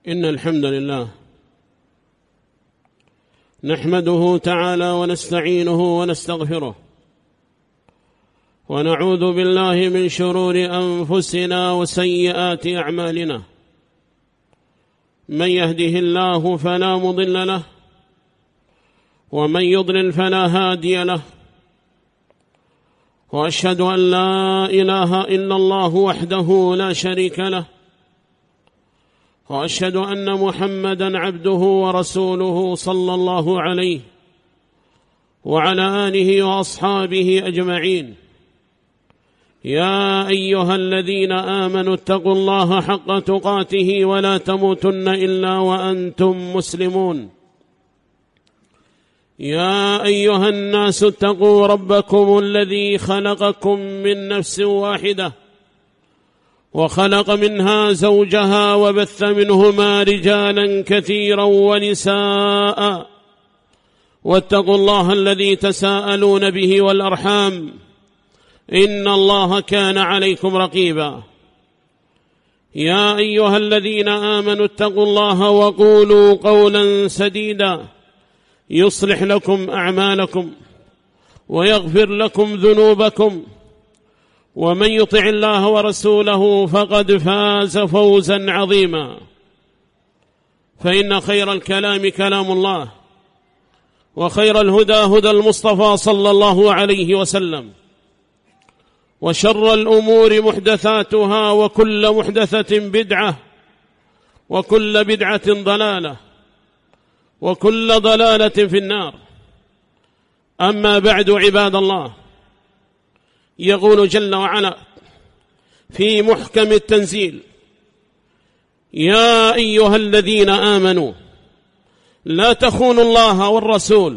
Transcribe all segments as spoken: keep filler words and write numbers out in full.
إن الحمد لله نحمده تعالى ونستعينه ونستغفره ونعوذ بالله من شرور أنفسنا وسيئات أعمالنا. من يهده الله فلا مضل له ومن يضلل فلا هادي له، وأشهد أن لا إله إلا الله وحده لا شريك له، وأشهد أن محمدًا عبده ورسوله صلى الله عليه وعلى آله وأصحابه أجمعين. يا أيها الذين آمنوا اتقوا الله حق تقاته ولا تموتن إلا وأنتم مسلمون. يا أيها الناس اتقوا ربكم الذي خلقكم من نفس واحدة وخلق منها زوجها وبث منهما رجالا كثيرا ونساء، واتقوا الله الذي تساءلون به والأرحام إن الله كان عليكم رقيبا. يا أيها الذين آمنوا اتقوا الله وقولوا قولا سديدا يصلح لكم أعمالكم ويغفر لكم ذنوبكم، ومن يطع الله ورسوله فقد فاز فوزا عظيما. فإن خير الكلام كلام الله، وخير الهدى هدى المصطفى صلى الله عليه وسلم، وشر الأمور محدثاتها وكل محدثة بدعة وكل بدعة ضلالة وكل ضلالة في النار. أما بعد، عباد الله، يقول جل وعلا في محكم التنزيل: يا أيها الذين آمنوا لا تخونوا الله والرسول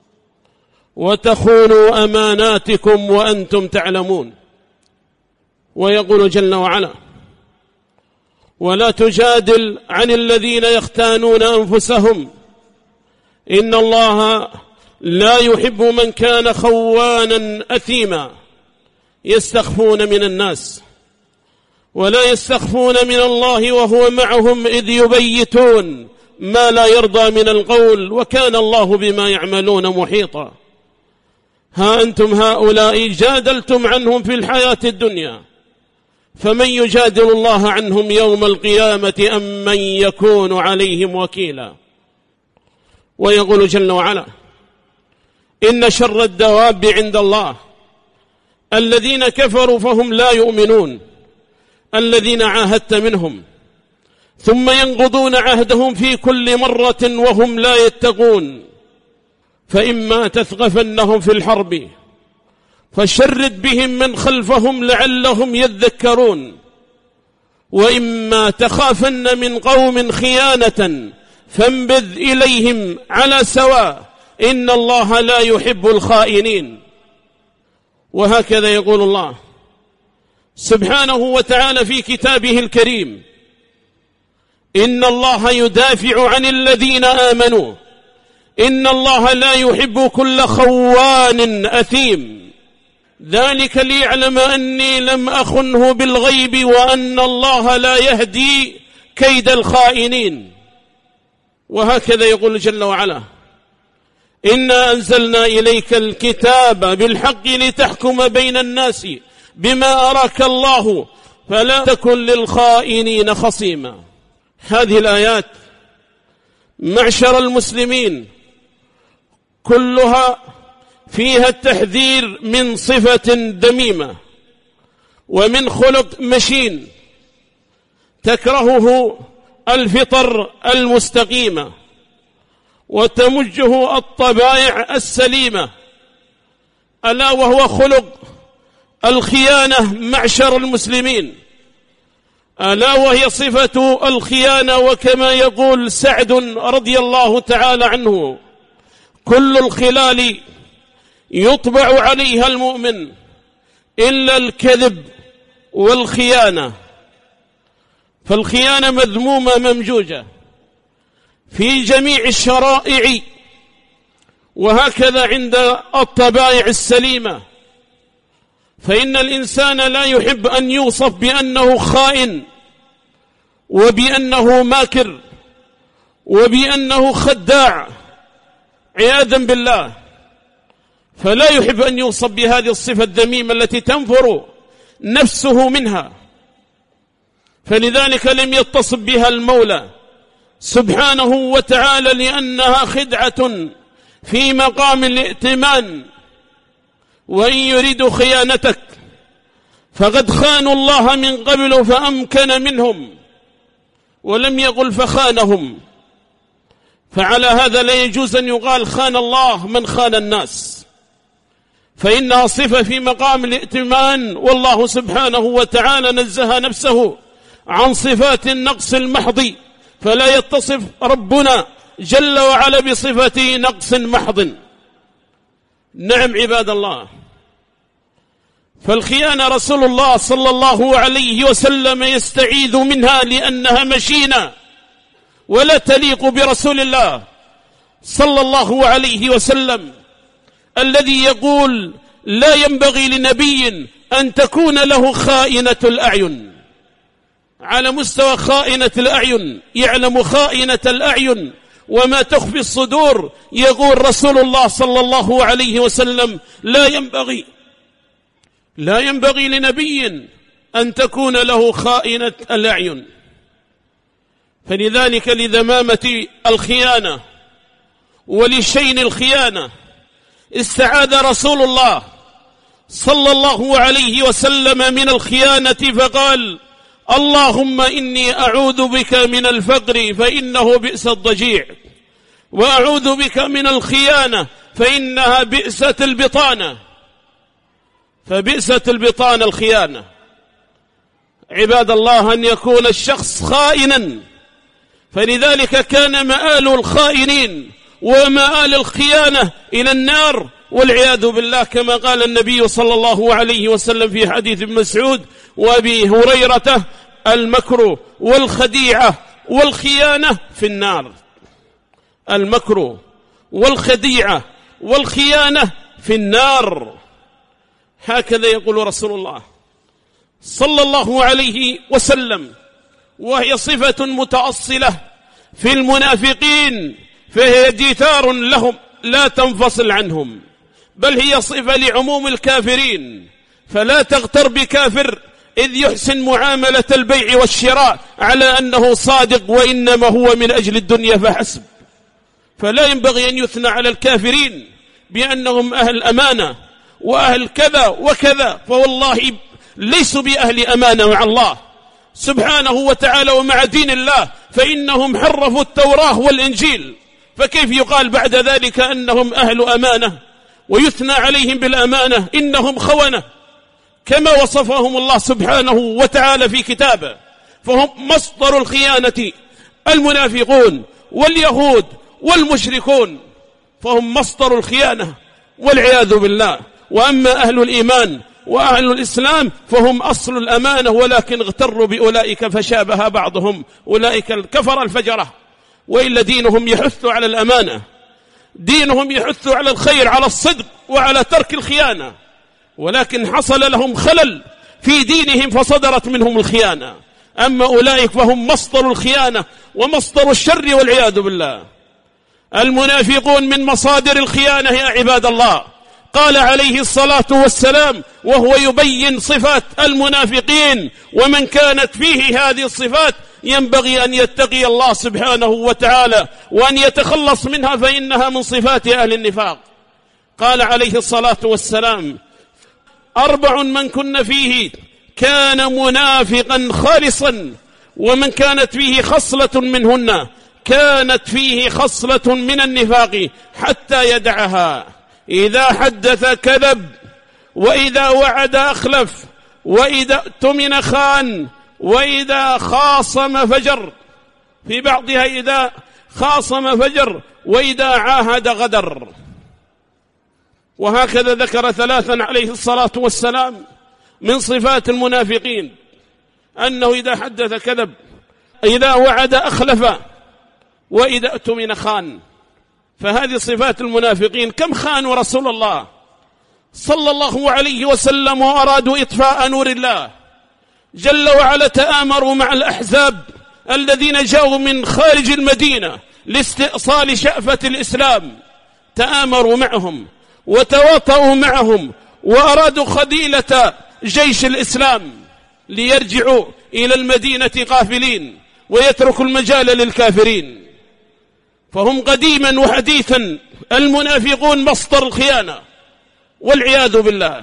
وتخونوا أماناتكم وأنتم تعلمون. ويقول جل وعلا: ولا تجادل عن الذين يختانون أنفسهم إن الله لا يحب من كان خوانا أثيما يستخفون من الناس ولا يستخفون من الله وهو معهم إذ يبيتون ما لا يرضى من القول وكان الله بما يعملون محيطا. ها أنتم هؤلاء جادلتم عنهم في الحياة الدنيا، فمن يجادل الله عنهم يوم القيامة أم من يكون عليهم وكيلا. ويقول جل وعلا: إن شر الدواب عند الله الذين كفروا فهم لا يؤمنون، الذين عاهدت منهم ثم ينقضون عهدهم في كل مرة وهم لا يتقون. فإما تثقفنهم في الحرب فشرد بهم من خلفهم لعلهم يذكرون، وإما تخافن من قوم خيانة فانبذ إليهم على سواء إن الله لا يحب الخائنين. وهكذا يقول الله سبحانه وتعالى في كتابه الكريم: إن الله يدافع عن الذين آمنوا إن الله لا يحب كل خوان أثيم، ذلك ليعلم أني لم أخنه بالغيب وأن الله لا يهدي كيد الخائنين. وهكذا يقول جل وعلا: إنا أنزلنا إليك الكتاب بالحق لتحكم بين الناس بما أراك الله فلا تكن للخائنين خصيما. هذه الآيات معشر المسلمين كلها فيها التحذير من صفة ذميمة ومن خلق مشين تكرهه الفطر المستقيمة وتمجه الطبائع السليمة، ألا وهو خلق الخيانة معشر المسلمين، ألا وهي صفة الخيانة. وكما يقول سعد رضي الله تعالى عنه: كل الخلال يطبع عليها المؤمن إلا الكذب والخيانة. فالخيانة مذمومة ممجوجة في جميع الشرائع، وهكذا عند الطبائع السليمة. فإن الإنسان لا يحب أن يوصف بأنه خائن وبأنه ماكر وبأنه خداع عياذا بالله، فلا يحب أن يوصف بهذه الصفة الذميمة التي تنفر نفسه منها، فلذلك لم يتصف بها المولى سبحانه وتعالى، لأنها خدعة في مقام الائتمان، وإن يريدوا خيانتك فقد خانوا الله من قبل فأمكن منهم، ولم يقل فخانهم. فعلى هذا لا يجوز أن يقال خان الله من خان الناس، فإنها صفة في مقام الائتمان، والله سبحانه وتعالى نزه نفسه عن صفات النقص المحض، فلا يتصف ربنا جل وعلا بصفة نقص محض. نعم عباد الله، فالخيانة رسول الله صلى الله عليه وسلم يستعيذ منها لأنها مشينة ولا تليق برسول الله صلى الله عليه وسلم، الذي يقول لا ينبغي لنبي أن تكون له خائنة الأعين. على مستوى خائنة الأعين، يعلم خائنة الأعين وما تخفي الصدور، يقول رسول الله صلى الله عليه وسلم لا ينبغي لا ينبغي لنبي أن تكون له خائنة الأعين. فلذلك لذمامة الخيانة ولشين الخيانة استعاذ رسول الله صلى الله عليه وسلم من الخيانة، فقال اللهم إني أعوذ بك من الفقر فإنه بئس الضجيع، وأعوذ بك من الخيانة فإنها بئسة البطانة. فبئسة البطانة الخيانة. عباد الله، أن يكون الشخص خائنا، فلذلك كان مآل الخائنين ومآل الخيانة إلى النار والعياذ بالله، كما قال النبي صلى الله عليه وسلم في حديث ابن مسعود وأبي هريرة المكر والخديعة والخيانة في النار. المكر والخديعة والخيانة في النار، هكذا يقول رسول الله صلى الله عليه وسلم، وهي صفة متأصلة في المنافقين، فهي جيتار لهم لا تنفصل عنهم، بل هي صفة لعموم الكافرين. فلا تغتر بكافر إذ يحسن معاملة البيع والشراء على أنه صادق، وإنما هو من أجل الدنيا فحسب. فلا ينبغي أن يثنى على الكافرين بأنهم أهل أمانة وأهل كذا وكذا، فوالله ليسوا بأهل أمانة مع الله سبحانه وتعالى ومع دين الله، فإنهم حرفوا التوراة والإنجيل، فكيف يقال بعد ذلك أنهم أهل أمانة ويثنى عليهم بالأمانة؟ إنهم خونة كما وصفهم الله سبحانه وتعالى في كتابه. فهم مصدر الخيانة المنافقون واليهود والمشركون، فهم مصدر الخيانة والعياذ بالله. وأما أهل الإيمان وأهل الإسلام فهم أصل الأمانة، ولكن اغتروا بأولئك فشابه بعضهم أولئك الكفر الفجرة، وإلا دينهم يحث على الأمانة، دينهم يحث على الخير، على الصدق وعلى ترك الخيانة، ولكن حصل لهم خلل في دينهم فصدرت منهم الخيانة. أما أولئك فهم مصدر الخيانة ومصدر الشر والعياذ بالله. المنافقون من مصادر الخيانة يا عباد الله. قال عليه الصلاة والسلام وهو يبين صفات المنافقين ومن كانت فيه هذه الصفات ينبغي أن يتقي الله سبحانه وتعالى وأن يتخلص منها، فإنها من صفات أهل النفاق. قال عليه الصلاة والسلام أربع من كن فيه كان منافقا خالصا، ومن كانت فيه خصلة منهن كانت فيه خصلة من النفاق حتى يدعها: إذا حدث كذب، وإذا وعد أخلف، وإذا اؤتمن خان، وإذا خاصم فجر. في بعضها إذا خاصم فجر، وإذا عاهد غدر. وهكذا ذكر ثلاثا عليه الصلاة والسلام من صفات المنافقين، أنه إذا حدث كذب، إذا وعد أخلف، وإذا اؤتمن خان. فهذه صفات المنافقين. كم خانوا رسول الله صلى الله عليه وسلم وأرادوا إطفاء نور الله جل وعلا، تآمروا مع الأحزاب الذين جاءوا من خارج المدينة لاستئصال شأفة الإسلام تآمروا معهم وتواطؤوا معهم وأرادوا خذيلة جيش الإسلام ليرجعوا إلى المدينة غافلين ويتركوا المجال للكافرين. فهم قديما وحديثا المنافقون مصدر الخيانة والعياذ بالله.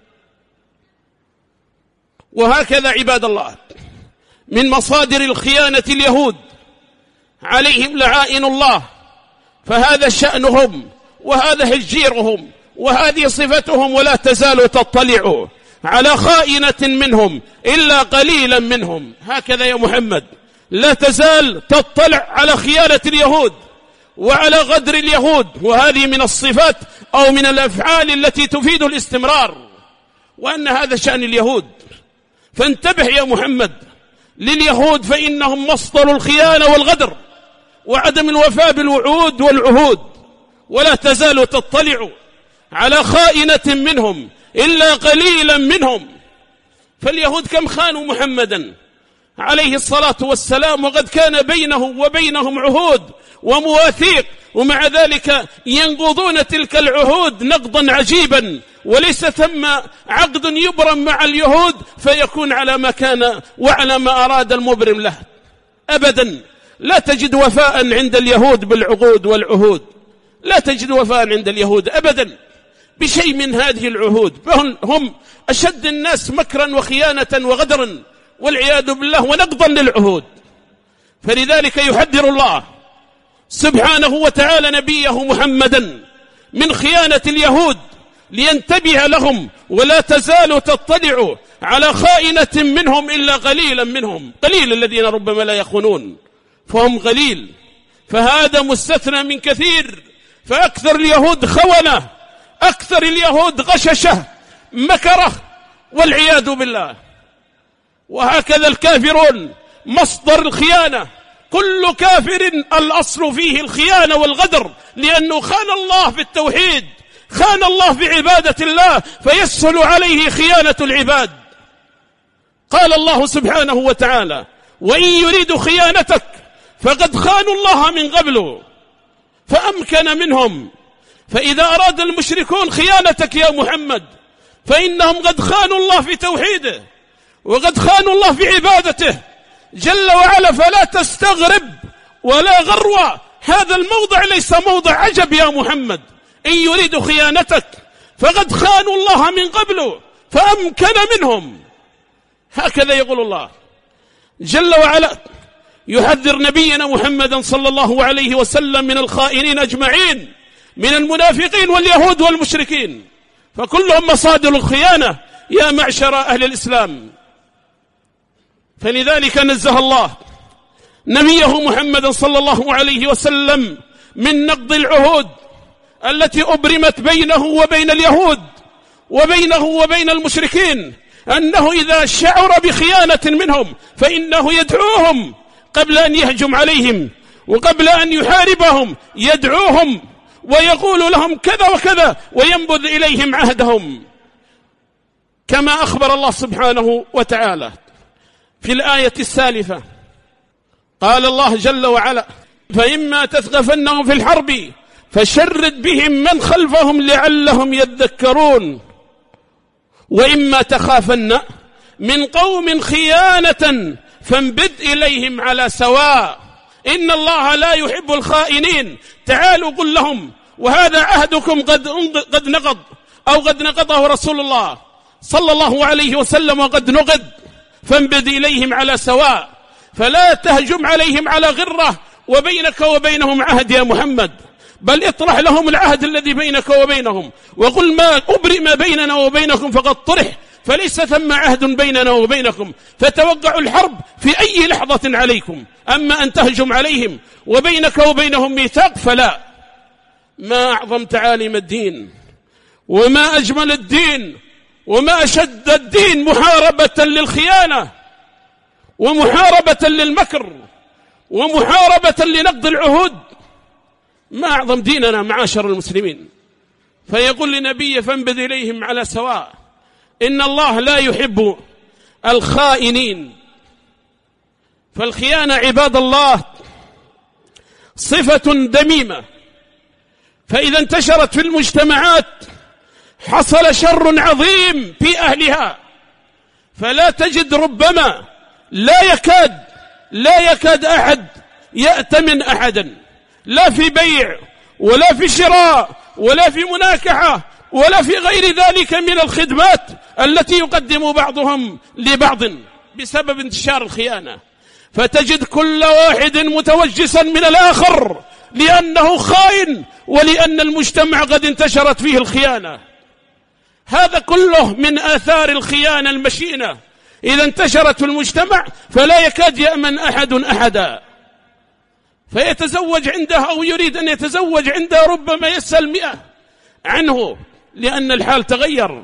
وهكذا عباد الله من مصادر الخيانة اليهود عليهم لعائن الله، فهذا شأنهم وهذا هجيرهم وهذه صفتهم، ولا تزال تطلع على خائنة منهم إلا قليلا منهم. هكذا يا محمد لا تزال تطلع على خيانة اليهود وعلى غدر اليهود، وهذه من الصفات أو من الأفعال التي تفيد الاستمرار، وأن هذا شأن اليهود. فانتبه يا محمد لليهود، فإنهم مصدر الخيانة والغدر وعدم الوفاء بالوعود والعهود، ولا تزال تطلع على خائنة منهم إلا قليلا منهم. فاليهود كم خانوا محمدا عليه الصلاة والسلام، وقد كان بينه وبينهم عهود ومواثيق، ومع ذلك ينقضون تلك العهود نقضا عجيبا، وليس ثم عقد يبرم مع اليهود فيكون على ما كان وعلى ما أراد المبرم له أبدا. لا تجد وفاء عند اليهود بالعقود والعهود، لا تجد وفاء عند اليهود أبدا بشيء من هذه العهود، فهم أشد الناس مكرا وخيانة وغدرا والعياذ بالله ونقضا للعهود. فلذلك يحذر الله سبحانه وتعالى نبيه محمدا من خيانة اليهود لينتبه لهم، ولا تزال تطلع على خائنة منهم إلا قليلا منهم. قليل الذين ربما لا يخونون، فهم قليل، فهذا مستثنى من كثير. فأكثر اليهود خونة، أكثر اليهود غششة مكره والعياذ بالله. وهكذا الكافرون مصدر الخيانة، كل كافر الأصل فيه الخيانة والغدر، لأنه خان الله في التوحيد، خان الله في عبادة الله، فيسهل عليه خيانة العباد. قال الله سبحانه وتعالى: وإن يريدوا خيانتك فقد خانوا الله من قبل فأمكن منهم. فإذا أراد المشركون خيانتك يا محمد فإنهم قد خانوا الله في توحيده وقد خانوا الله في عبادته جل وعلا، فلا تستغرب ولا غرو. هذا الموضع ليس موضع عجب يا محمد. إن يريدوا خيانتك فقد خانوا الله من قبل فأمكن منهم. هكذا يقول الله جل وعلا، يحذر نبينا محمدا صلى الله عليه وسلم من الخائنين أجمعين، من المنافقين واليهود والمشركين، فكلهم مصادر الخيانة يا معشر أهل الإسلام. فلذلك نزه الله نبيه محمد صلى الله عليه وسلم من نقض العهود التي أبرمت بينه وبين اليهود وبينه وبين المشركين، أنه إذا شعر بخيانة منهم فإنه يدعوهم قبل أن يهجم عليهم وقبل أن يحاربهم، يدعوهم ويقول لهم كذا وكذا وينبذ إليهم عهدهم، كما أخبر الله سبحانه وتعالى في الآية السالفة. قال الله جل وعلا: فإما تثقفنهم في الحرب فشرد بهم من خلفهم لعلهم يذكرون، وإما تخافن من قوم خيانة فانبذ إليهم على سواء إن الله لا يحب الخائنين. تعالوا قل لهم وهذا عهدكم قد قد نقض أو قد نقضه رسول الله صلى الله عليه وسلم وقد نقض، فانبذ إليهم على سواء، فلا تهجم عليهم على غرة وبينك وبينهم عهد يا محمد، بل اطرح لهم العهد الذي بينك وبينهم وقل ما أبرم بيننا وبينكم فقد طرح، فليس ثم عهد بيننا وبينكم، فتوقعوا الحرب في أي لحظة عليكم. أما أن تهجم عليهم وبينك وبينهم ميثاق فلا. ما أعظم تعاليم الدين وما أجمل الدين وما أشد الدين محاربة للخيانة ومحاربة للمكر ومحاربة لنقض العهود. ما أعظم ديننا معاشر المسلمين. فيقول لنبيه: فانبذ إليهم على سواء إن الله لا يحب الخائنين. فالخيانة عباد الله صفة ذميمة، فإذا انتشرت في المجتمعات حصل شر عظيم في أهلها. فلا تجد ربما لا يكاد لا يكاد أحد يأتمن أحدا، لا في بيع ولا في شراء ولا في مناكحة ولا في غير ذلك من الخدمات التي يقدم بعضهم لبعض بسبب انتشار الخيانة. فتجد كل واحد متوجسا من الآخر لأنه خائن ولأن المجتمع قد انتشرت فيه الخيانة. هذا كله من آثار الخيانة المشينة. إذا انتشرت في المجتمع فلا يكاد يأمن أحد أحدا، فيتزوج عنده أو يريد أن يتزوج عنده ربما يسأل مئة عنه لأن الحال تغير.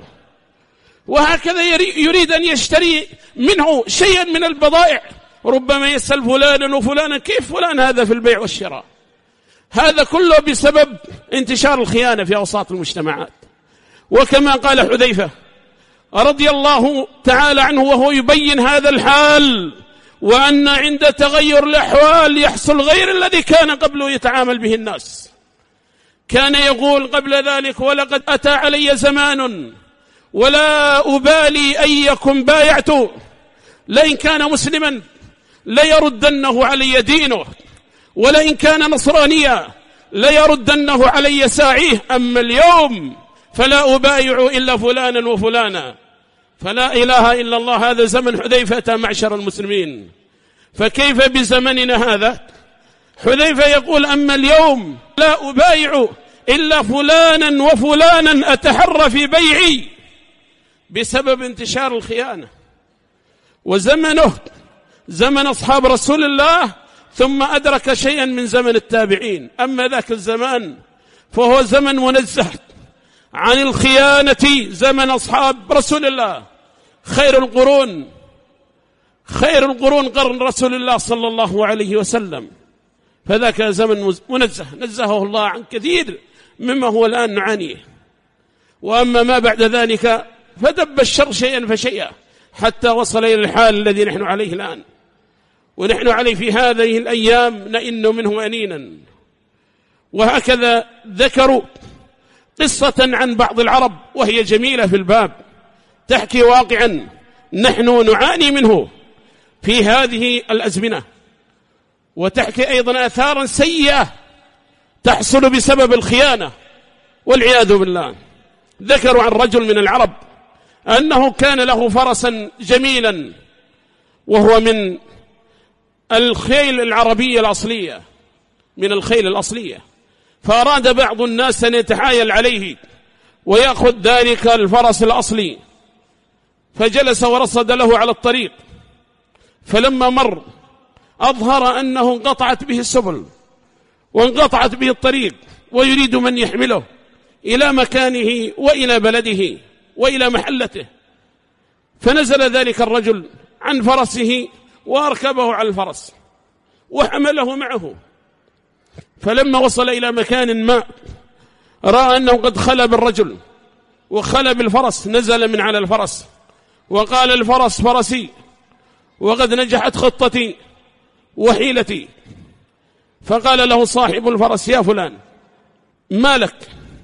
وهكذا يريد أن يشتري منه شيئا من البضائع ربما يسأل فلانا وفلانا كيف فلان هذا في البيع والشراء. هذا كله بسبب انتشار الخيانة في أوساط المجتمعات. وكما قال حذيفة رضي الله تعالى عنه وهو يبين هذا الحال، وأن عند تغير الأحوال يحصل غير الذي كان قبله يتعامل به الناس. كان يقول قبل ذلك: ولقد أتى علي زمان ولا أبالي أيكم بايعت، لئن كان مسلما ليردنه علي دينه، ولئن كان نصرانيا ليردنه علي ساعيه، أما اليوم فلا أبايع إلا فلانا وفلانا. فلا إله إلا الله. هذا زمن حذيفة معشر المسلمين، فكيف بزمننا هذا؟ حذيفة يقول: أما اليوم لا أبايع إلا فلانا وفلانا أتحرى في بيعي، بسبب انتشار الخيانة. وزمنه زمن أصحاب رسول الله، ثم أدرك شيئا من زمن التابعين. أما ذاك الزمان فهو زمن منزه عن الخيانة، زمن أصحاب رسول الله. خير القرون خير القرون قرن رسول الله صلى الله عليه وسلم، فذاك زمن منزه نزهه الله عن كثير مما هو الآن نعانيه. وأما ما بعد ذلك فدب الشر شيئا فشيئا حتى وصل إلى الحال الذي نحن عليه الآن، ونحن عليه في هذه الأيام نئن منه أنينا. وهكذا ذكروا قصة عن بعض العرب وهي جميلة في الباب، تحكي واقعا نحن نعاني منه في هذه الأزمنة، وتحكي أيضا آثارا سيئة تحصل بسبب الخيانة والعياذ بالله. ذكروا عن رجل من العرب أنه كان له فرسا جميلا، وهو من الخيل العربية الأصلية، من الخيل الأصلية، فأراد بعض الناس أن يتحايل عليه ويأخذ ذلك الفرس الأصلي، فجلس ورصد له على الطريق. فلما مر أظهر أنه انقطعت به السبل وانقطعت به الطريق، ويريد من يحمله إلى مكانه وإلى بلده وإلى محلته. فنزل ذلك الرجل عن فرسه وأركبه على الفرس وحمله معه. فلما وصل إلى مكان ما رأى أنه قد خلى بالرجل وخلى بالفرس، نزل من على الفرس وقال: الفرس فرسي وقد نجحت خطتي وحيلتي. فقال له صاحب الفرس: يا فلان ما لك؟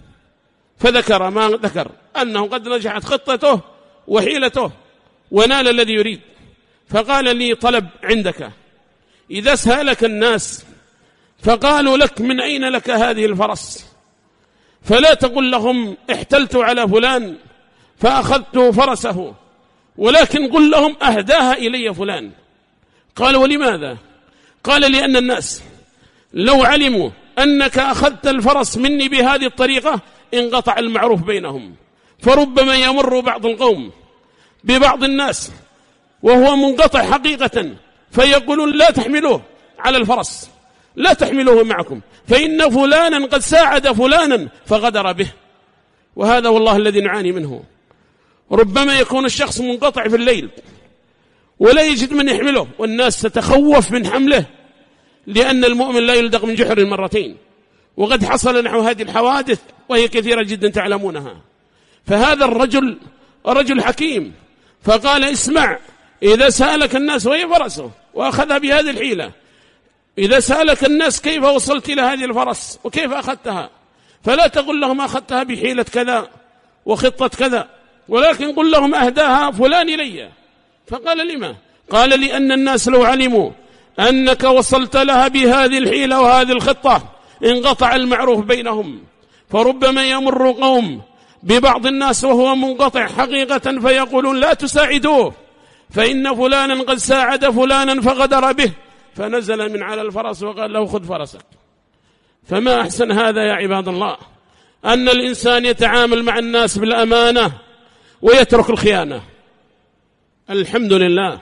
فذكر ما ذكر، أنه قد نجحت خطته وحيلته ونال الذي يريد. فقال: لي طلب عندك، إذا سألك الناس فقالوا لك من أين لك هذه الفرس، فلا تقل لهم احتلت على فلان فأخذت فرسه، ولكن قل لهم أهداها إلي فلان. قال: ولماذا؟ قال: لأن الناس لو علموا أنك أخذت الفرس مني بهذه الطريقة انقطع المعروف بينهم، فربما يمر بعض القوم ببعض الناس وهو منقطع حقيقة، فيقولون لا تحملوه على الفرس، لا تحملوه معكم، فإن فلانا قد ساعد فلانا فغدر به. وهذا والله الذي نعاني منه. ربما يكون الشخص منقطع في الليل ولا يجد من يحمله، والناس تتخوف من حمله، لأن المؤمن لا يلدغ من جحر مرتين. وقد حصل نحو هذه الحوادث وهي كثيرة جدا تعلمونها. فهذا الرجل رجل حكيم، فقال: اسمع، إذا سألك الناس وهي فرسه وأخذها بهذه الحيلة، إذا سألك الناس كيف وصلت إلى هذه الفرس وكيف أخذتها، فلا تقل لهم أخذتها بحيلة كذا وخطة كذا، ولكن قل لهم أهداها فلان إلي. فقال لما؟ قال لأن الناس لو علموا أنك وصلت لها بهذه الحيلة وهذه الخطة انقطع المعروف بينهم. فربما يمر قوم ببعض الناس وهو منقطع حقيقة فيقولون لا تساعدوه فإن فلانا قد ساعد فلانا فغدر به، فنزل من على الفرس وقال له خذ فرسك. فما أحسن هذا يا عباد الله، أن الإنسان يتعامل مع الناس بالأمانة ويترك الخيانة. الحمد لله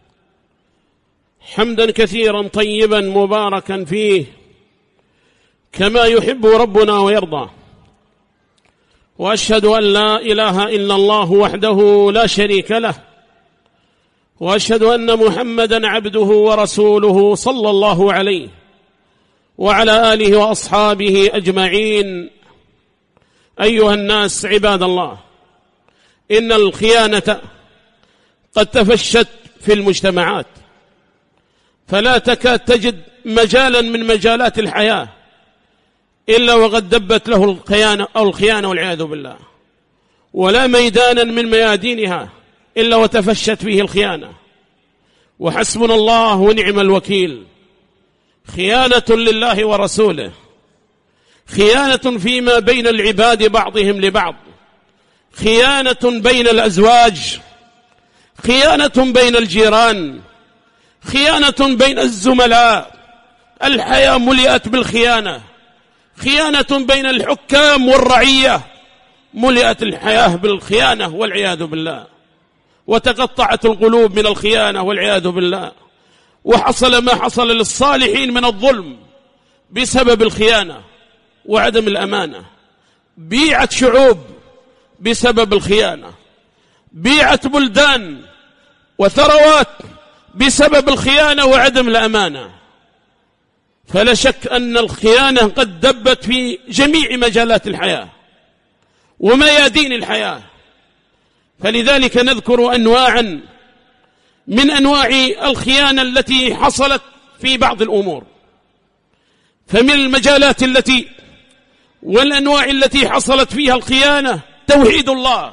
حمدا كثيرا طيبا مباركا فيه كما يحب ربنا ويرضى، وأشهد أن لا إله إلا الله وحده لا شريك له، وأشهد أن محمدا عبده ورسوله صلى الله عليه وعلى آله وأصحابه أجمعين. أيها الناس عباد الله، إن الخيانة قد تفشت في المجتمعات، فلا تكاد تجد مجالا من مجالات الحياة إلا وقد دبت له الخيانة أو الخيانة والعياذ بالله، ولا ميدانا من ميادينها إلا وتفشت فيه الخيانة. وحسبنا الله ونعم الوكيل. خيانة لله ورسوله، خيانة فيما بين العباد بعضهم لبعض، خيانة بين الأزواج، خيانة بين الجيران، خيانة بين الزملاء. الحياة ملئت بالخيانة. خيانة بين الحكام والرعية، ملئت الحياة بالخيانة والعياذ بالله، وتقطعت القلوب من الخيانة والعياذ بالله. وحصل ما حصل للصالحين من الظلم بسبب الخيانة وعدم الأمانة. بيعت شعوب بسبب الخيانة، بيعت بلدان وثروات بسبب الخيانة وعدم الأمانة. فلا شك أن الخيانة قد دبت في جميع مجالات الحياة وميادين الحياة. فلذلك نذكر أنواعا من أنواع الخيانة التي حصلت في بعض الأمور. فمن المجالات التي والأنواع التي حصلت فيها الخيانة توحيد الله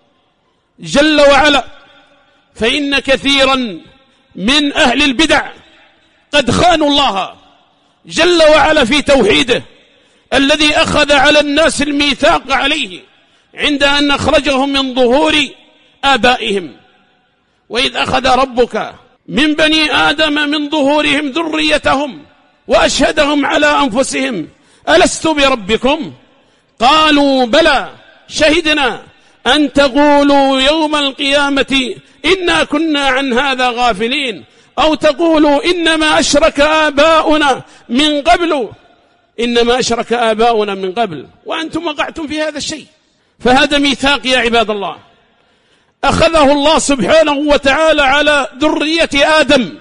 جل وعلا، فإن كثيرا من أهل البدع قد خانوا الله جل وعلا في توحيده الذي أخذ على الناس الميثاق عليه عند أن أخرجهم من ظهور آبائهم. وإذ أخذ ربك من بني آدم من ظهورهم ذريتهم وأشهدهم على أنفسهم ألست بربكم قالوا بلى شهدنا أن تقولوا يوم القيامة إنا كنا عن هذا غافلين، أو تقولوا إنما أشرك آباؤنا من قبل إنما أشرك آباؤنا من قبل وأنتم وقعتم في هذا الشيء. فهذا ميثاق يا عباد الله أخذه الله سبحانه وتعالى على ذرية آدم،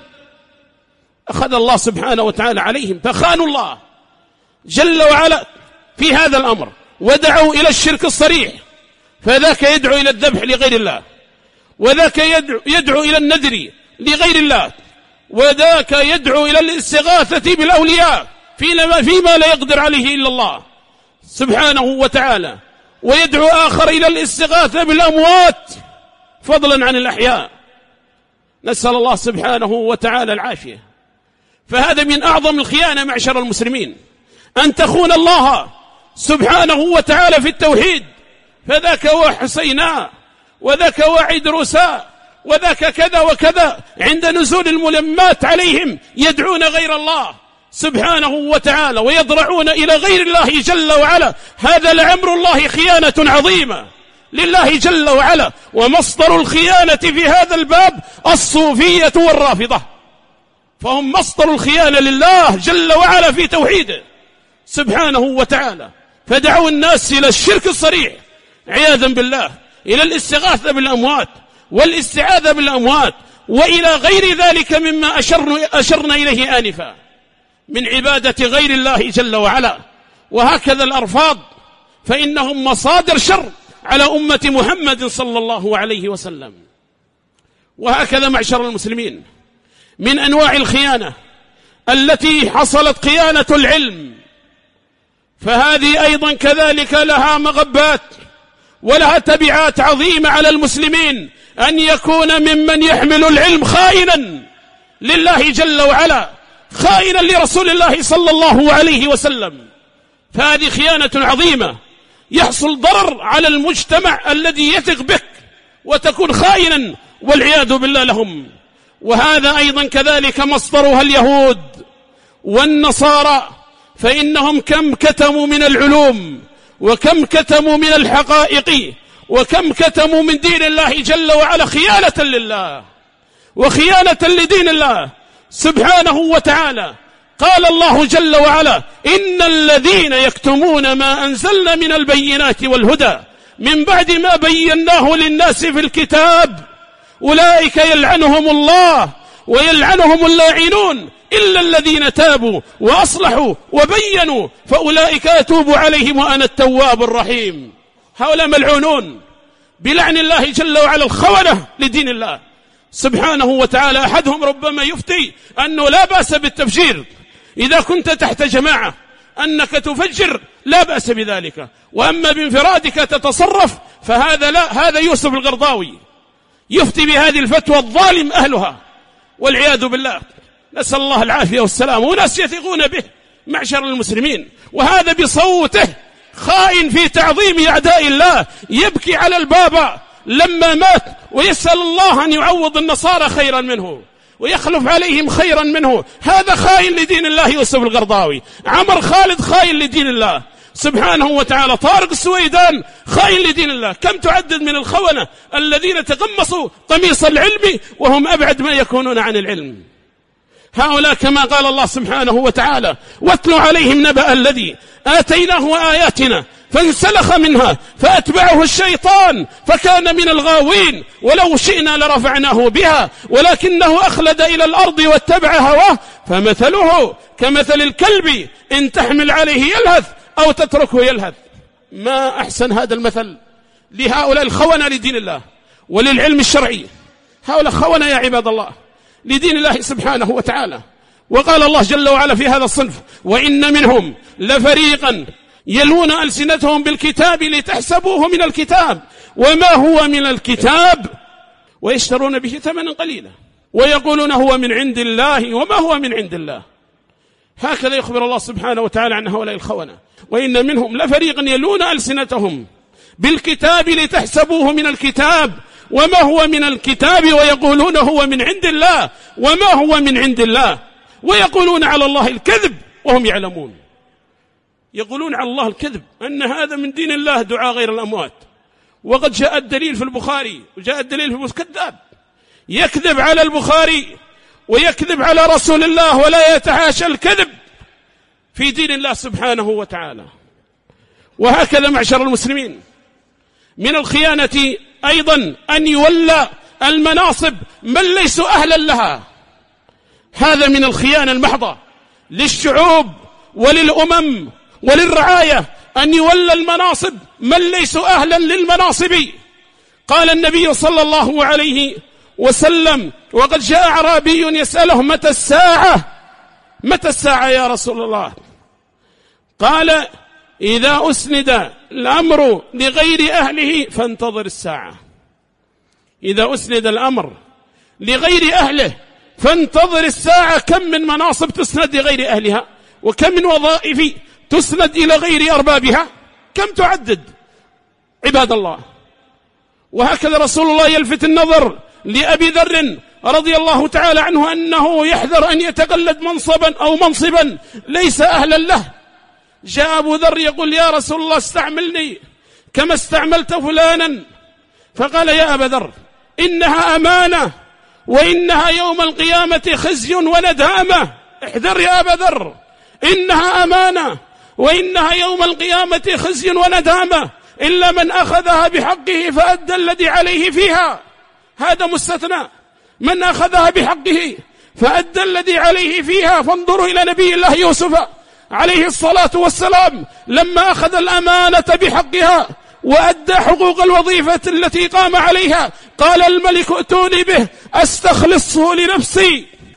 أخذ الله سبحانه وتعالى عليهم فخانوا الله جل وعلا في هذا الأمر ودعوا إلى الشرك الصريح، فذاك يدعو إلى الذبح لغير الله، وذاك يدعو, يدعو إلى النذر لغير الله، وذاك يدعو إلى الاستغاثة بالأولياء فيما, فيما لا يقدر عليه إلا الله سبحانه وتعالى، ويدعو آخر إلى الاستغاثة بالأموات فضلا عن الأحياء. نسأل الله سبحانه وتعالى العافية. فهذا من أعظم الخيانة معشر المسلمين، أن تخون الله سبحانه وتعالى في التوحيد، فذاك وحسينا وذاك وعدرسا وذاك كذا وكذا، عند نزول الملمات عليهم يدعون غير الله سبحانه وتعالى ويضرعون إلى غير الله جل وعلا. هذا لعمر الله خيانة عظيمة لله جل وعلا. ومصدر الخيانة في هذا الباب الصوفية والرافضة، فهم مصدر الخيانة لله جل وعلا في توحيده سبحانه وتعالى، فدعوا الناس إلى الشرك الصريح عياذا بالله، إلى الاستغاثة بالأموات والاستعاذة بالأموات، وإلى غير ذلك مما أشرنا إليه آنفا من عبادة غير الله جل وعلا. وهكذا الأرفاض فإنهم مصادر شر على أمة محمد صلى الله عليه وسلم. وهكذا معشر المسلمين من أنواع الخيانة التي حصلت خيانة العلم، فهذه أيضا كذلك لها مغبات ولها تبعات عظيمة على المسلمين، أن يكون ممن يحمل العلم خائنا لله جل وعلا، خائنا لرسول الله صلى الله عليه وسلم، فهذه خيانة عظيمة، يحصل ضرر على المجتمع الذي يثق بك وتكون خائنا والعياذ بالله لهم. وهذا أيضا كذلك مصدرها اليهود والنصارى، فإنهم كم كتموا من العلوم وكم كتموا من الحقائق وكم كتموا من دين الله جل وعلا خيانة لله وخيانة لدين الله سبحانه وتعالى. قال الله جل وعلا: إن الذين يكتمون ما أنزلنا من البينات والهدى من بعد ما بيناه للناس في الكتاب أولئك يلعنهم الله ويلعنهم اللاعنون إلا الذين تابوا وأصلحوا وبينوا فأولئك أتوب عليهم وأنا التواب الرحيم. هؤلاء ملعونون بلعن الله جل وعلا، الخونة لدين الله سبحانه وتعالى. أحدهم ربما يفتي أنه لا بأس بالتفجير إذا كنت تحت جماعة، أنك تفجر لا بأس بذلك، وأما بانفرادك تتصرف فهذا لا. هذا يوسف القرضاوي يفتي بهذه الفتوى الظالم أهلها والعياذ بالله، نسأل الله العافية والسلام، وناس يثقون به معشر المسلمين، وهذا بصوته خائن في تعظيم أعداء الله، يبكي على البابا لما مات ويسأل الله أن يعوض النصارى خيرا منه ويخلف عليهم خيرا منه. هذا خائن لدين الله يوسف القرضاوي. عمر خالد خائن لدين الله سبحانه وتعالى. طارق السويدان خائن لدين الله. كم تعدد من الخونة الذين تقمصوا قميص العلم وهم أبعد ما يكونون عن العلم. هؤلاء كما قال الله سبحانه وتعالى: واتلوا عليهم نبأ الذي آتيناه آياتنا فانسلخ منها فأتبعه الشيطان فكان من الغاوين ولو شئنا لرفعناه بها ولكنه أخلد إلى الأرض واتبع هواه فمثله كمثل الكلب إن تحمل عليه يلهث أو تتركه يلهث. ما أحسن هذا المثل لهؤلاء الخونة لدين الله وللعلم الشرعي. هؤلاء خونة يا عباد الله لدين الله سبحانه وتعالى. وقال الله جل وعلا في هذا الصنف: وإن منهم لفريقا يلون ألسنتهم بالكتاب لتحسبوه من الكتاب وما هو من الكتاب ويشترون به ثمنا قليلا ويقولون هو من عند الله وما هو من عند الله. هكذا يخبر الله سبحانه وتعالى عن هؤلاء الخونة. وإن منهم لفريقا يلون ألسنتهم بالكتاب لتحسبوه من الكتاب وما هو من الكتاب ويقولون هو من عند الله وما هو من عند الله ويقولون على الله الكذب وهم يعلمون. يقولون على الله الكذب أن هذا من دين الله دعاء غير الأموات. وقد جاء الدليل في البخاري وجاء الدليل في مسلم. كذاب يكذب على البخاري ويكذب على رسول الله ولا يتحاشى الكذب في دين الله سبحانه وتعالى. وهكذا معشر المسلمين من الخيانة أيضا أن يولى المناصب من ليسوا أهلا لها. هذا من الخيانة المحضة للشعوب وللأمم وللرعاية، أن يولى المناصب من ليسوا أهلا للمناصب. قال النبي صلى الله عليه وسلم: وقد جاء أعرابي يسأله: متى الساعة؟ متى الساعة يا رسول الله؟ قال: إذا أسند الأمر لغير أهله فانتظر الساعة. إذا أسند الأمر لغير أهله فانتظر الساعة. كم من مناصب تسند لغير أهلها، وكم من وظائف تسند إلى غير أربابها، كم تعدد عباد الله. وهكذا رسول الله يلفت النظر لأبي ذر رضي الله تعالى عنه أنه يحذر أن يتقلد منصبا أو منصبا ليس أهلا له. جاء أبو ذر يقول: يا رسول الله استعملني كما استعملت فلانا. فقال: يا أبا ذر إنها أمانة وإنها يوم القيامة خزي وندامة. احذر يا أبا ذر، إنها أمانة وإنها يوم القيامة خزي وندامة إلا من أخذها بحقه فأدى الذي عليه فيها. هذا مستثنى، من أخذها بحقه فأدى الذي عليه فيها. فانظروا إلى نبي الله يوسف عليه الصلاة والسلام لما أخذ الأمانة بحقها وأدى حقوق الوظيفة التي قام عليها، قال الملك ائتوني به أستخلصه لنفسي.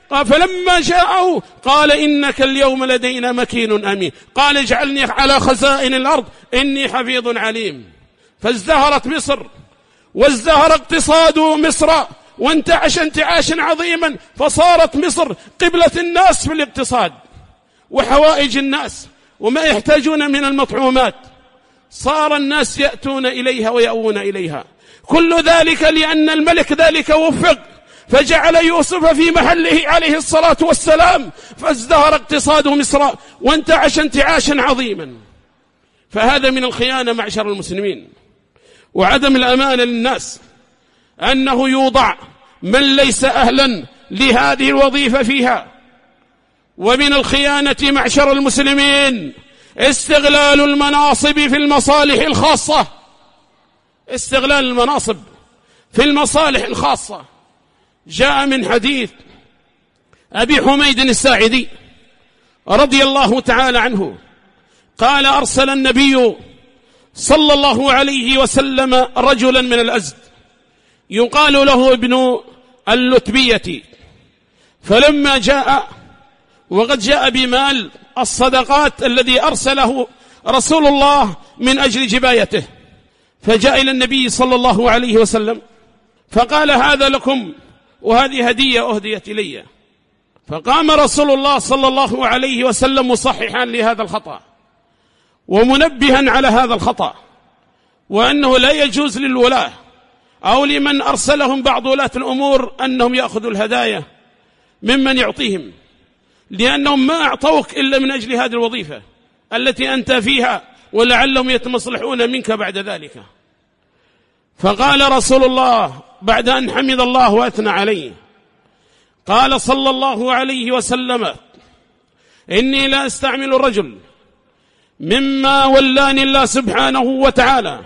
قال فلما جاءه قال إنك اليوم لدينا مكين أمين. قال اجعلني على خزائن الأرض إني حفيظ عليم. فازدهرت مصر وازدهر اقتصاد مصر وانتعش انتعاشا عظيما، فصارت مصر قبلة الناس في الاقتصاد وحوائج الناس وما يحتاجون من المطعومات، صار الناس يأتون إليها ويأوون إليها. كل ذلك لأن الملك ذلك وفق فجعل يوسف في محله عليه الصلاة والسلام، فازدهر اقتصاد مصر وانتعش انتعاشا عظيما. فهذا من الخيانة معشر المسلمين وعدم الأمانة للناس، أنه يوضع من ليس أهلا لهذه الوظيفة فيها. ومن الخيانة معشر المسلمين استغلال المناصب في المصالح الخاصة، استغلال المناصب في المصالح الخاصة. جاء من حديث أبي حميد الساعدي رضي الله تعالى عنه قال أرسل النبي صلى الله عليه وسلم رجلا من الأزد يقال له ابن اللتبية، فلما جاء وقد جاء بمال الصدقات الذي أرسله رسول الله من أجل جبايته، فجاء إلى النبي صلى الله عليه وسلم فقال هذا لكم وهذه هدية أهديت إلي. فقام رسول الله صلى الله عليه وسلم مصححا لهذا الخطأ ومنبها على هذا الخطأ، وأنه لا يجوز للولاة أو لمن أرسلهم بعض ولاة الأمور أنهم يأخذوا الهدايا ممن يعطيهم، لأنهم ما أعطوك إلا من أجل هذه الوظيفة التي أنت فيها، ولعلهم يتمصلحون منك بعد ذلك. فقال رسول الله بعد أن حمد الله وأثنى عليه قال صلى الله عليه وسلم إني لا أستعمل الرجل مما ولاني الله سبحانه وتعالى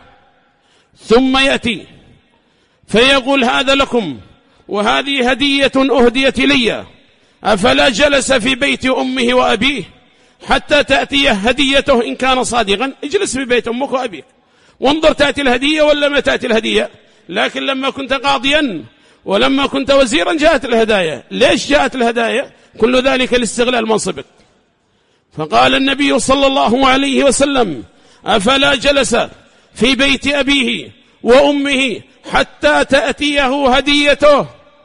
ثم يأتي فيقول هذا لكم وهذه هدية أهديت لي، أفلا جلس في بيت أمه وأبيه حتى تأتي هديته إن كان صادقا؟ اجلس في بيت أمك وأبيك وانظر تأتي الهدية ولا ما تأتي الهدية. لكن لما كنت قاضيا ولما كنت وزيرا جاءت الهدايا. ليش جاءت الهدايا؟ كل ذلك لاستغلال منصبك. فقال النبي صلى الله عليه وسلم أفلا جلس في بيت أبيه وأمه حتى تأتيه هديته؟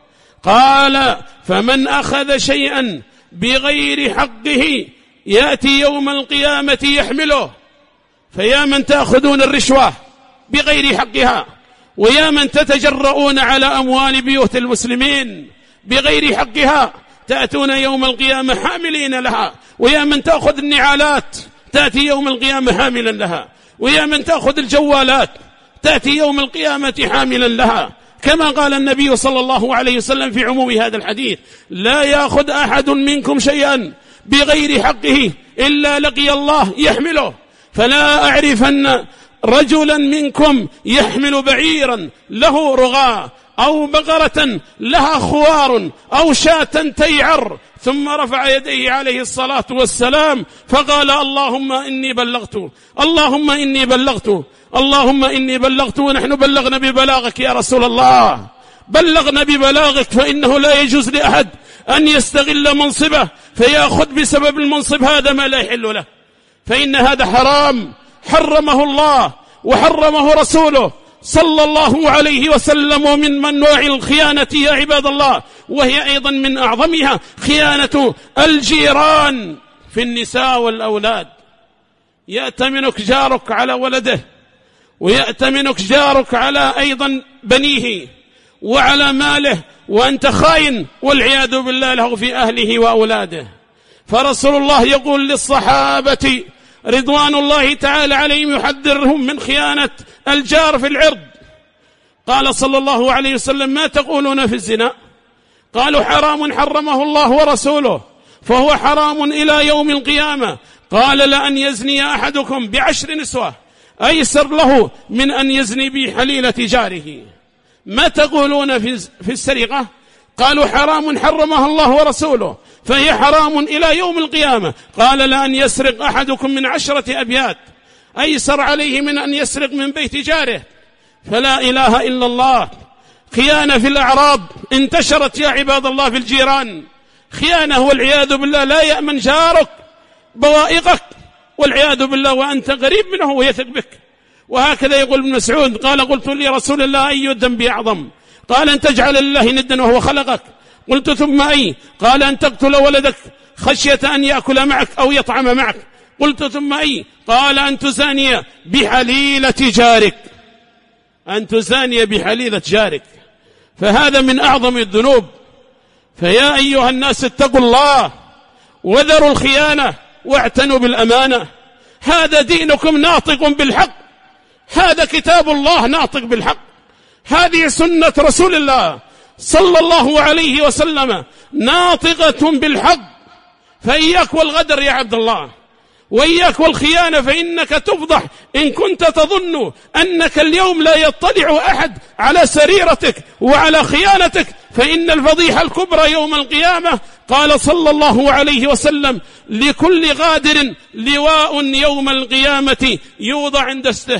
قال فمن أخذ شيئا بغير حقه يأتي يوم القيامة يحمله. فيا من تأخذون الرشوة بغير حقها، ويا من تتجرؤون على أموال بيوت المسلمين بغير حقها، تأتون يوم القيامة حاملين لها. ويا من تأخذ النعالات تأتي يوم القيامة حاملا لها. ويا من تأخذ الجوالات تأتي يوم القيامة حاملا لها. كما قال النبي صلى الله عليه وسلم في عموم هذا الحديث لا يأخذ أحد منكم شيئا بغير حقه إلا لقي الله يحمله. فلا أعرفن رجلا منكم يحمل بعيرا له رغاء أو بقرة لها خوار أو شاة تيعر ثم رفع يديه عليه الصلاة والسلام فقال اللهم إني بلغت، اللهم إني بلغت، اللهم إني بلغت. ونحن بلغنا ببلاغك يا رسول الله، بلغنا ببلاغك، فإنه لا يجوز لأحد أن يستغل منصبه فيأخذ بسبب المنصب هذا ما لا يحل له، فإن هذا حرام حرمه الله وحرمه رسوله صلى الله عليه وسلم. ومن أنواع الخيانة يا عباد الله، وهي أيضا من أعظمها، خيانة الجيران في النساء والأولاد. يأتمنك جارك على ولده، ويأتمنك جارك على أيضا بنيه وعلى ماله، وأنت خاين والعياذ بالله له في أهله وأولاده. فرسول الله يقول للصحابة رضوان الله تعالى عليهم يحذرهم من خيانة الجار في العرض. قال صلى الله عليه وسلم ما تقولون في الزنا؟ قالوا حرام حرمه الله ورسوله فهو حرام إلى يوم القيامة. قال لأن يزني أحدكم بعشر نسوة أيسر له من أن يزني بحليلة جاره. ما تقولون في السرقة؟ قالوا حرام حرمها الله ورسوله فهي حرام إلى يوم القيامة. قال لأن يسرق أحدكم من عشرة أبيات أيسر عليه من أن يسرق من بيت جاره. فلا إله إلا الله. خيانة في الأعراض انتشرت يا عباد الله في الجيران، خيانة والعياذ بالله، لا يأمن جارك بوائقك والعياذ بالله وأنت قريب منه ويثق بك. وهكذا يقول ابن مسعود قال قلت لرسول الله أي الذنب أعظم؟ قال أن تجعل لله ندا وهو خلقك. قلت ثم أي؟ قال أن تقتل ولدك خشية أن يأكل معك أو يطعم معك. قلت ثم أي؟ قال أن تزاني بحليلة جارك، أن تزاني بحليلة جارك. فهذا من أعظم الذنوب. فيا أيها الناس اتقوا الله وذروا الخيانة واعتنوا بالأمانة. هذا دينكم ناطق بالحق، هذا كتاب الله ناطق بالحق، هذه سنة رسول الله صلى الله عليه وسلم ناطقة بالحق. فإياك والغدر يا عبد الله، وإياك والخيانة، فإنك تفضح إن كنت تظن أنك اليوم لا يطلع أحد على سريرتك وعلى خيانتك، فإن الفضيحة الكبرى يوم القيامة قال صلى الله عليه وسلم لكل غادر لواء يوم القيامة يوضع عند استه.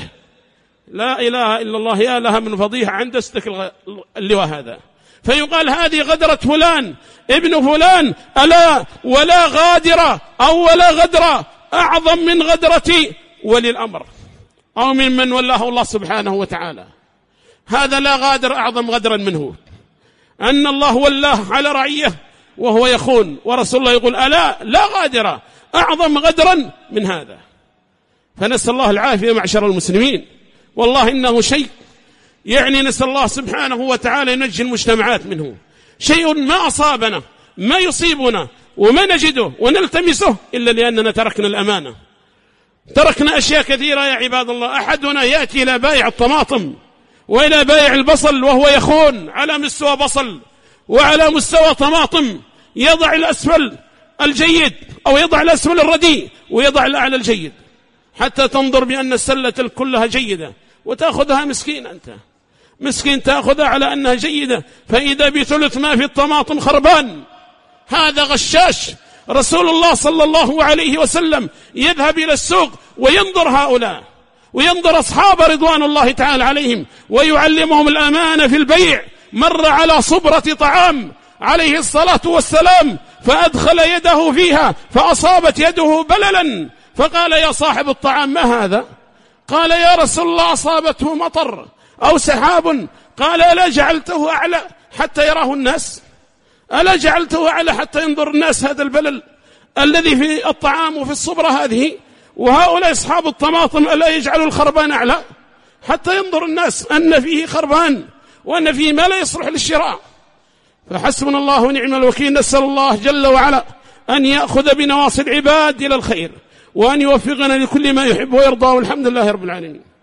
لا إله إلا الله، يا لها من فضيحة عند استك اللواء هذا. فيقال هذه غدرة فلان ابن فلان، ألا ولا غادرة أو ولا غدرة أعظم من غدرة ولي الأمر أو ممن ولاه الله سبحانه وتعالى. هذا لا غادر أعظم غدرا منه، أن الله ولاه على رعيه وهو يخون، ورسول الله يقول ألا لا غادرة أعظم غدرا من هذا. فنسأل الله العافية معشر المسلمين، والله إنه شيء يعني نسأل الله سبحانه وتعالى ينجي المجتمعات منه. شيء ما أصابنا ما يصيبنا وما نجده ونلتمسه إلا لأننا تركنا الأمانة، تركنا أشياء كثيرة يا عباد الله. أحدنا يأتي إلى بائع الطماطم وإلى بائع البصل وهو يخون على مستوى بصل وعلى مستوى طماطم، يضع الأسفل الجيد أو يضع الأسفل الرديء ويضع الأعلى الجيد حتى تنظر بأن السلة كلها جيدة، وتأخذها مسكين، أنت مسكين تأخذها على أنها جيدة، فإذا بثلث ما في الطماطم خربان. هذا غشاش. رسول الله صلى الله عليه وسلم يذهب إلى السوق وينظر هؤلاء وينظر أصحاب رضوان الله تعالى عليهم ويعلمهم الأمانة في البيع. مر على صبرة طعام عليه الصلاة والسلام فأدخل يده فيها فأصابت يده بللا، فقال يا صاحب الطعام ما هذا؟ قال يا رسول الله أصابته مطر أو سحاب. قال ألا جعلته أعلى حتى يراه الناس؟ ألا جعلته أعلى حتى ينظر الناس هذا البلل الذي في الطعام وفي الصبرة هذه؟ وهؤلاء أصحاب الطماطم ألا يجعلوا الخربان أعلى حتى ينظر الناس أن فيه خربان وأن فيه ما لا يصلح للشراء؟ فحسبنا الله ونعم الوكيل. نسأل الله جل وعلا أن يأخذ بنواصي العباد إلى الخير وأن يوفقنا لكل ما يحب ويرضى، والحمد لله رب العالمين.